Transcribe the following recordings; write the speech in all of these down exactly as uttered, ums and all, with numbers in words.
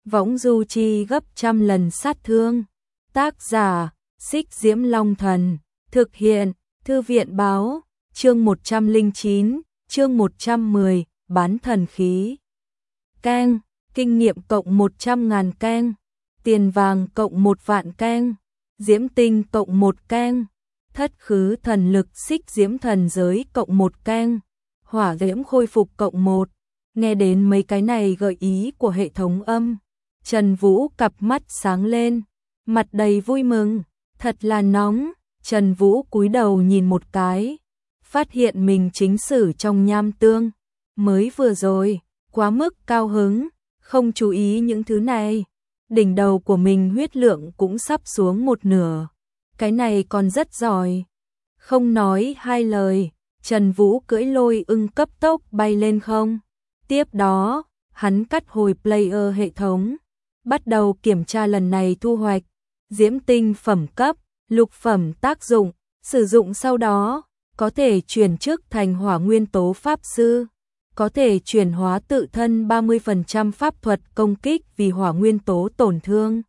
võng du chi gấp trăm lần sát thương. Tác giả, Xích Diễm Long Thần, thực hiện, Thư viện Báo, chương một trăm lẻ chín, chương một trăm mười, bán thần khí. Keng, kinh nghiệm cộng một trăm ngàn keng, tiền vàng cộng một vạn keng, diễm tinh cộng một keng, thất khứ thần lực xích diễm thần giới cộng một keng, hỏa diễm khôi phục cộng một. Nghe đến mấy cái này gợi ý của hệ thống âm, Trần Vũ cặp mắt sáng lên, mặt đầy vui mừng, thật là nóng. Trần Vũ cúi đầu nhìn một cái, phát hiện mình chính sử trong nham tương, mới vừa rồi, quá mức cao hứng, không chú ý những thứ này. Đỉnh đầu của mình huyết lượng cũng sắp xuống một nửa, cái này còn rất giỏi. Không nói hai lời, Trần Vũ cưỡi lôi ưng cấp tốc bay lên không. Tiếp đó, hắn cắt hồi player hệ thống, bắt đầu kiểm tra lần này thu hoạch, diễm tinh phẩm cấp, lục phẩm tác dụng, sử dụng sau đó, có thể chuyển chức thành hỏa nguyên tố pháp sư, có thể chuyển hóa tự thân ba mươi phần trăm pháp thuật công kích vì hỏa nguyên tố tổn thương.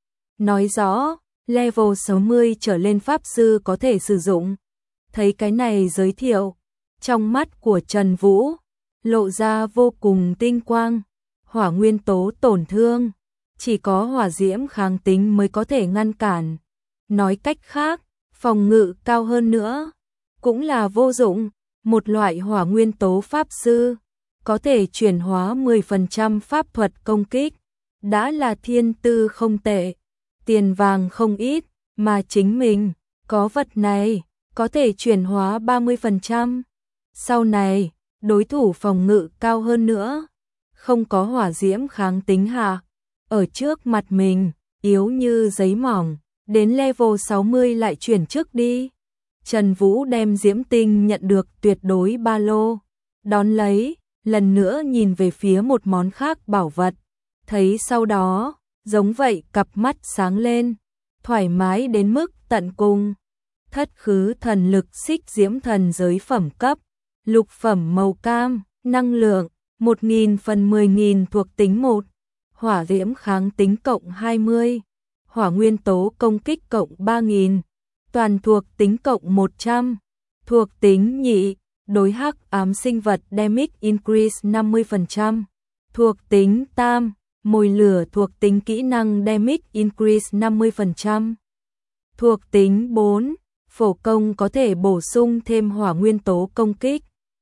Nói rõ, level sáu mươi trở lên pháp sư có thể sử dụng. Thấy cái này giới thiệu, trong mắt của Trần Vũ lộ ra vô cùng tinh quang. Hỏa nguyên tố tổn thương, chỉ có hỏa diễm kháng tính mới có thể ngăn cản. Nói cách khác, phòng ngự cao hơn nữa cũng là vô dụng. Một loại hỏa nguyên tố pháp sư có thể chuyển hóa mười phần trăm pháp thuật công kích, đã là thiên tư không tệ. Tiền vàng không ít, mà chính mình có vật này, có thể chuyển hóa ba mươi phần trăm. Sau này, đối thủ phòng ngự cao hơn nữa, không có hỏa diễm kháng tính hạ, ở trước mặt mình, yếu như giấy mỏng, đến level sáu mươi lại chuyển chức đi. Trần Vũ đem diễm tinh nhận được tuyệt đối ba lô, đón lấy, lần nữa nhìn về phía một món khác bảo vật, thấy sau đó, giống vậy cặp mắt sáng lên, thoải mái đến mức tận cùng. Thất khứ thần lực xích diễm thần giới phẩm cấp, lục phẩm màu cam, năng lượng, một nghìn phần mười nghìn thuộc tính một, hỏa diễm kháng tính cộng hai mươi, hỏa nguyên tố công kích cộng ba nghìn, toàn thuộc tính cộng một trăm, thuộc tính nhị, đối hắc ám sinh vật damage increase năm mươi phần trăm, thuộc tính tam, mồi lửa thuộc tính kỹ năng damage increase năm mươi phần trăm, thuộc tính bốn, phổ công có thể bổ sung thêm hỏa nguyên tố công kích.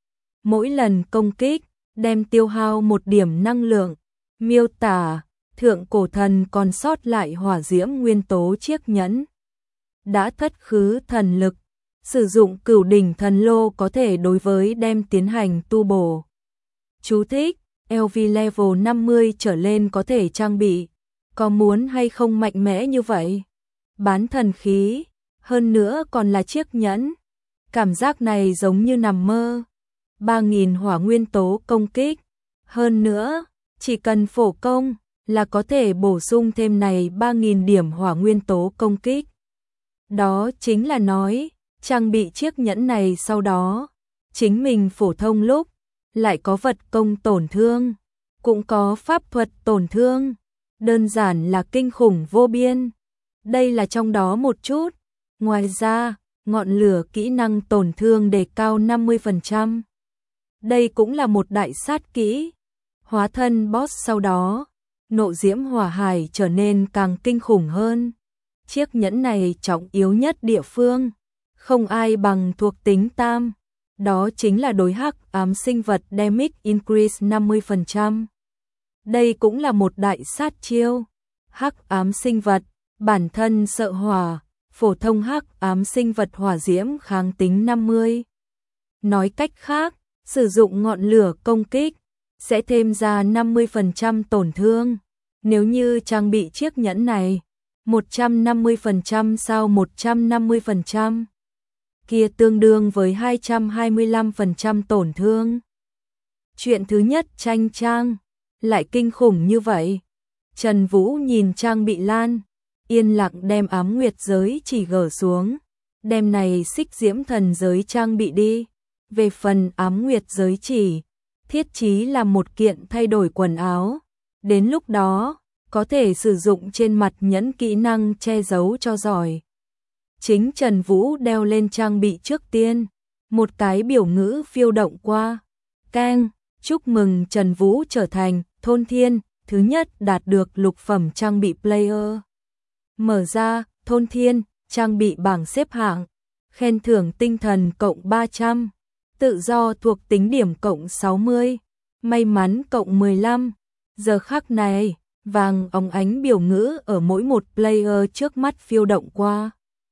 Mỗi lần công kích, đem tiêu hao một điểm năng lượng. Miêu tả, thượng cổ thần còn sót lại hỏa diễm nguyên tố chiếc nhẫn. Đã thất khứ thần lực, sử dụng cửu đỉnh thần lô có thể đối với đem tiến hành tu bổ. Chú thích, lờ vê level năm mươi trở lên có thể trang bị, có muốn hay không mạnh mẽ như vậy? Bán thần khí, hơn nữa còn là chiếc nhẫn. Cảm giác này giống như nằm mơ. ba nghìn hỏa nguyên tố công kích, hơn nữa, chỉ cần phổ công là có thể bổ sung thêm này ba nghìn điểm hỏa nguyên tố công kích. Đó chính là nói, trang bị chiếc nhẫn này sau đó, chính mình phổ thông lúc, lại có vật công tổn thương, cũng có pháp thuật tổn thương, đơn giản là kinh khủng vô biên. Đây là trong đó một chút, ngoài ra, ngọn lửa kỹ năng tổn thương đề cao năm mươi phần trăm. Đây cũng là một đại sát kỹ. Hóa thân boss sau đó, nộ diễm hỏa hải trở nên càng kinh khủng hơn. Chiếc nhẫn này trọng yếu nhất địa phương, không ai bằng thuộc tính tam, đó chính là đối hắc ám sinh vật damage increase năm mươi phần trăm. Đây cũng là một đại sát chiêu. Hắc ám sinh vật, bản thân sợ hỏa, phổ thông hắc ám sinh vật hỏa diễm kháng tính năm mươi. Nói cách khác, sử dụng ngọn lửa công kích, sẽ thêm ra năm mươi phần trăm tổn thương. Nếu như trang bị chiếc nhẫn này, một trăm năm mươi phần trăm sau một trăm năm mươi phần trăm, kia tương đương với hai trăm hai mươi lăm phần trăm tổn thương. Chuyện thứ nhất tranh trang, lại kinh khủng như vậy. Trần Vũ nhìn trang bị lan, yên lặng đem ám nguyệt giới chỉ gỡ xuống, đem này xích diễm thần giới trang bị đi. Về phần ám nguyệt giới chỉ, thiết chí là một kiện thay đổi quần áo, đến lúc đó, có thể sử dụng trên mặt nhẫn kỹ năng che giấu cho giỏi. Chính Trần Vũ đeo lên trang bị trước tiên, một cái biểu ngữ phiêu động qua. Keng, chúc mừng Trần Vũ trở thành thôn thiên, thứ nhất đạt được lục phẩm trang bị player. Mở ra, thôn thiên, trang bị bảng xếp hạng, khen thưởng tinh thần cộng ba trăm, tự do thuộc tính điểm cộng sáu mươi, may mắn cộng mười lăm. Giờ khắc này, vàng óng ánh biểu ngữ ở mỗi một player trước mắt phiêu động qua.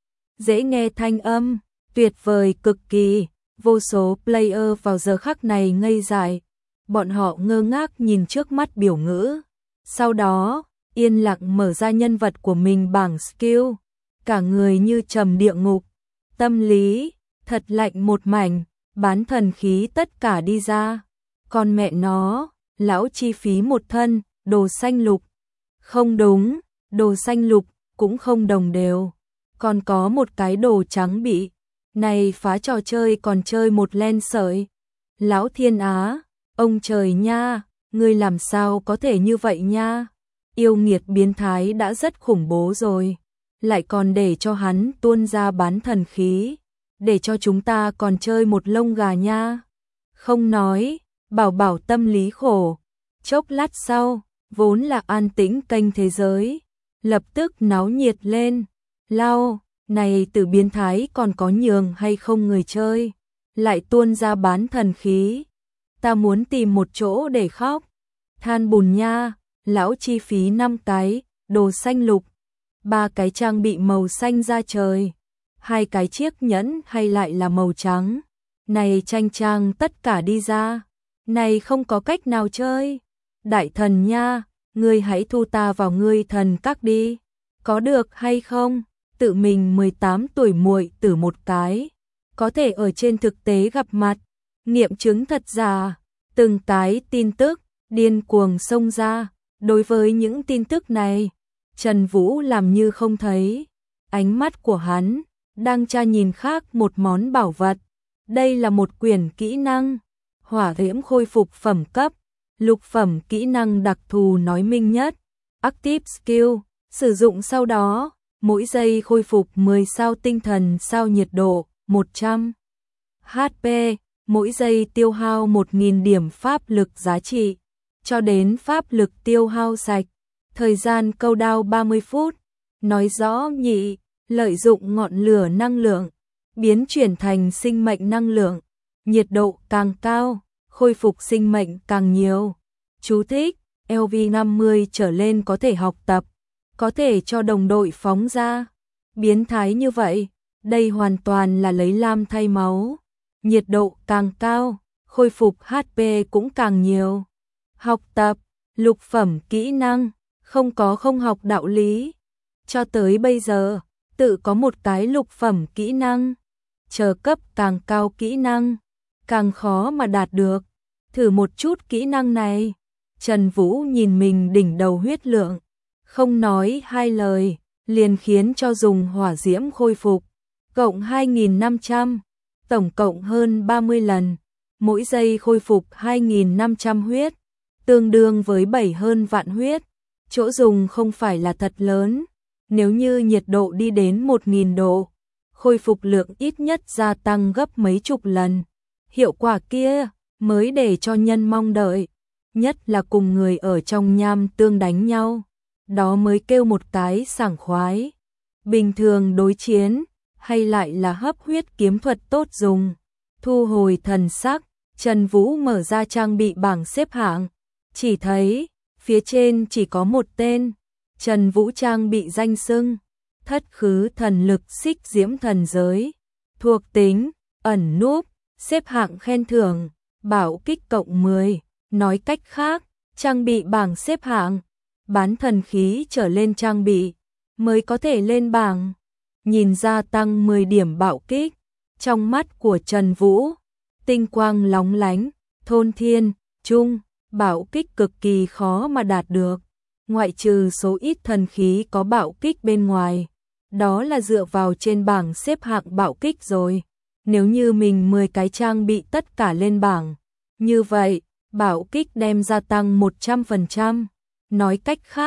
Dễ nghe thanh âm, tuyệt vời cực kỳ, vô số player vào giờ khắc này ngây dại. Bọn họ ngơ ngác nhìn trước mắt biểu ngữ. Sau đó, yên lặng mở ra nhân vật của mình bảng skill, cả người như trầm địa ngục. Tâm lý, thật lạnh một mảnh, bán thần khí tất cả đi ra. Còn mẹ nó, lão chi phí một thân, đồ xanh lục. Không đúng, đồ xanh lục cũng không đồng đều. Còn có một cái đồ trắng bị. Này phá trò chơi còn chơi một len sợi. Lão thiên á, ông trời nha, ngươi làm sao có thể như vậy nha. Yêu nghiệt biến thái đã rất khủng bố rồi. Lại còn để cho hắn tuôn ra bán thần khí. Để cho chúng ta còn chơi một lông gà nha. Không nói, bảo bảo tâm lý khổ. Chốc lát sau, vốn là an tĩnh kênh thế giới, lập tức náo nhiệt lên. Lao, này từ biến thái còn có nhường hay không người chơi. Lại tuôn ra bán thần khí. Ta muốn tìm một chỗ để khóc. Than bùn nha, lão chi phí năm cái, đồ xanh lục. Ba cái trang bị màu xanh da trời. Hai cái chiếc nhẫn hay lại là màu trắng. Này tranh trang tất cả đi ra. Này không có cách nào chơi. Đại thần nha, ngươi hãy thu ta vào ngươi thần các đi. Có được hay không? Tự mình mười tám tuổi muội tử một cái. Có thể ở trên thực tế gặp mặt. Nghiệm chứng thật giả. Từng cái tin tức, điên cuồng xông ra. Đối với những tin tức này, Trần Vũ làm như không thấy. Ánh mắt của hắn đang tra nhìn khác một món bảo vật. Đây là một quyển kỹ năng. Hỏa diễm khôi phục phẩm cấp. Lục phẩm kỹ năng đặc thù nói minh nhất. Active skill. Sử dụng sau đó, mỗi giây khôi phục mười sao tinh thần sao nhiệt độ, một trăm hát pê. Mỗi giây tiêu hao một nghìn điểm pháp lực giá trị. Cho đến pháp lực tiêu hao sạch. Thời gian câu đao ba mươi phút. Nói rõ nhị, lợi dụng ngọn lửa năng lượng, biến chuyển thành sinh mệnh năng lượng. Nhiệt độ càng cao, khôi phục sinh mệnh càng nhiều. Chú thích, lv năm mươi trở lên có thể học tập, có thể cho đồng đội phóng ra. Biến thái như vậy, đây hoàn toàn là lấy lam thay máu. Nhiệt độ càng cao, khôi phục hát pê cũng càng nhiều. Học tập, lục phẩm kỹ năng, không có không học đạo lý. Cho tới bây giờ, tự có một cái lục phẩm kỹ năng. Chờ cấp càng cao kỹ năng, càng khó mà đạt được. Thử một chút kỹ năng này. Trần Vũ nhìn mình đỉnh đầu huyết lượng, không nói hai lời, liền khiến cho dùng hỏa diễm khôi phục. Cộng hai nghìn năm trăm, tổng cộng hơn ba mươi lần. Mỗi giây khôi phục hai nghìn năm trăm huyết, tương đương với bảy hơn vạn huyết. Chỗ dùng không phải là thật lớn. Nếu như nhiệt độ đi đến một nghìn độ, khôi phục lượng ít nhất gia tăng gấp mấy chục lần. Hiệu quả kia mới để cho nhân mong đợi. Nhất là cùng người ở trong nham tương đánh nhau. Đó mới kêu một cái sảng khoái. Bình thường đối chiến, hay lại là hấp huyết kiếm thuật tốt dùng. Thu hồi thần sắc, Trần Vũ mở ra trang bị bảng xếp hạng. Chỉ thấy, phía trên chỉ có một tên. Trần Vũ trang bị danh xưng. Thất khứ thần lực xích diễm thần giới. Thuộc tính, ẩn núp, xếp hạng khen thưởng, bảo kích cộng mười. Nói cách khác, trang bị bảng xếp hạng. Bán thần khí trở lên trang bị, mới có thể lên bảng. Nhìn ra tăng mười điểm bạo kích. Trong mắt của Trần Vũ, tinh quang lóng lánh, thôn thiên, trung, bạo kích cực kỳ khó mà đạt được. Ngoại trừ số ít thần khí có bạo kích bên ngoài, đó là dựa vào trên bảng xếp hạng bạo kích rồi. Nếu như mình mười cái trang bị tất cả lên bảng, như vậy, bạo kích đem gia tăng một trăm phần trăm. Nói cách khác,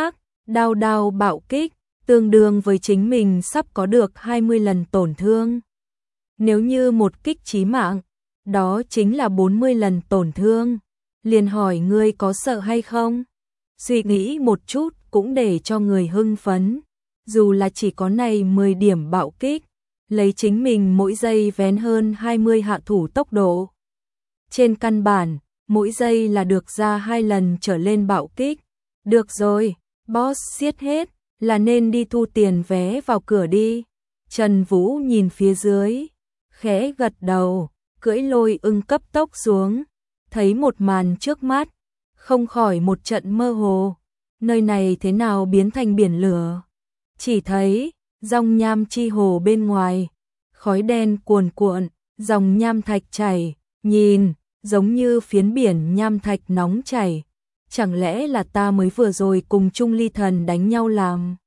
Đao đao bạo kích, tương đương với chính mình sắp có được hai mươi lần tổn thương. Nếu như một kích chí mạng, đó chính là bốn mươi lần tổn thương. Liền hỏi ngươi có sợ hay không? Suy nghĩ một chút cũng để cho người hưng phấn. Dù là chỉ có này mười điểm bạo kích, lấy chính mình mỗi giây vén hơn hai mươi hạ thủ tốc độ. Trên căn bản, mỗi giây là được ra hai lần trở lên bạo kích. Được rồi, boss giết hết, là nên đi thu tiền vé vào cửa đi. Trần Vũ nhìn phía dưới, khẽ gật đầu, cưỡi lôi ưng cấp tốc xuống, thấy một màn trước mắt, không khỏi một trận mơ hồ. Nơi này thế nào biến thành biển lửa? Chỉ thấy, dòng nham chi hồ bên ngoài, khói đen cuồn cuộn, dòng nham thạch chảy, nhìn, giống như phiến biển nham thạch nóng chảy. Chẳng lẽ là ta mới vừa rồi cùng Trung Ly Thần đánh nhau làm?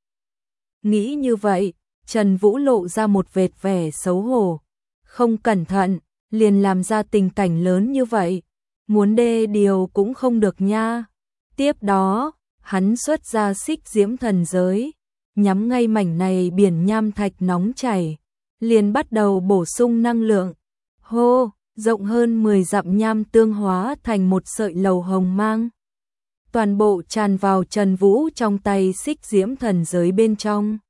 Nghĩ như vậy, Trần Vũ lộ ra một vệt vẻ xấu hổ. Không cẩn thận, liền làm ra tình cảnh lớn như vậy. Muốn đê điều cũng không được nha. Tiếp đó, hắn xuất ra xích diễm thần giới, nhắm ngay mảnh này biển nham thạch nóng chảy, liền bắt đầu bổ sung năng lượng. Hô, rộng hơn mười dặm nham tương hóa thành một sợi lầu hồng mang. Toàn bộ tràn vào Trần Vũ trong tay xích diễm thần giới bên trong.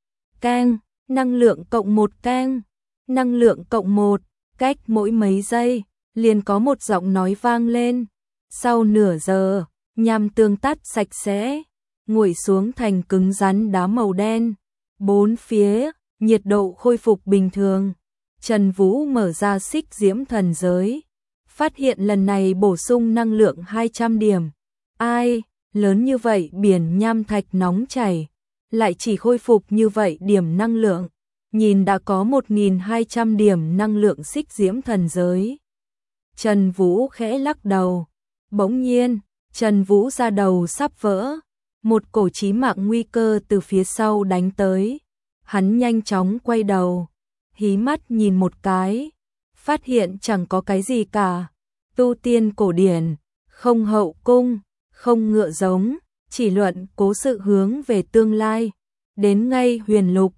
Keng, năng lượng cộng một keng, năng lượng cộng một, cách mỗi mấy giây, liền có một giọng nói vang lên. Sau nửa giờ, nham tương tắt sạch sẽ, nguội xuống thành cứng rắn đá màu đen. Bốn phía, nhiệt độ khôi phục bình thường. Trần Vũ mở ra xích diễm thần giới, phát hiện lần này bổ sung năng lượng hai trăm điểm. Ai, lớn như vậy biển nham thạch nóng chảy, lại chỉ khôi phục như vậy điểm năng lượng. Nhìn đã có một nghìn hai trăm điểm năng lượng xích diễm thần giới. Trần Vũ khẽ lắc đầu. Bỗng nhiên, Trần Vũ ra đầu sắp vỡ. Một cổ chí mạng nguy cơ từ phía sau đánh tới. Hắn nhanh chóng quay đầu, hí mắt nhìn một cái, phát hiện chẳng có cái gì cả. Tu tiên cổ điển, không hậu cung, không ngựa giống, chỉ luận cố sự hướng về tương lai. Đến ngay huyền lục,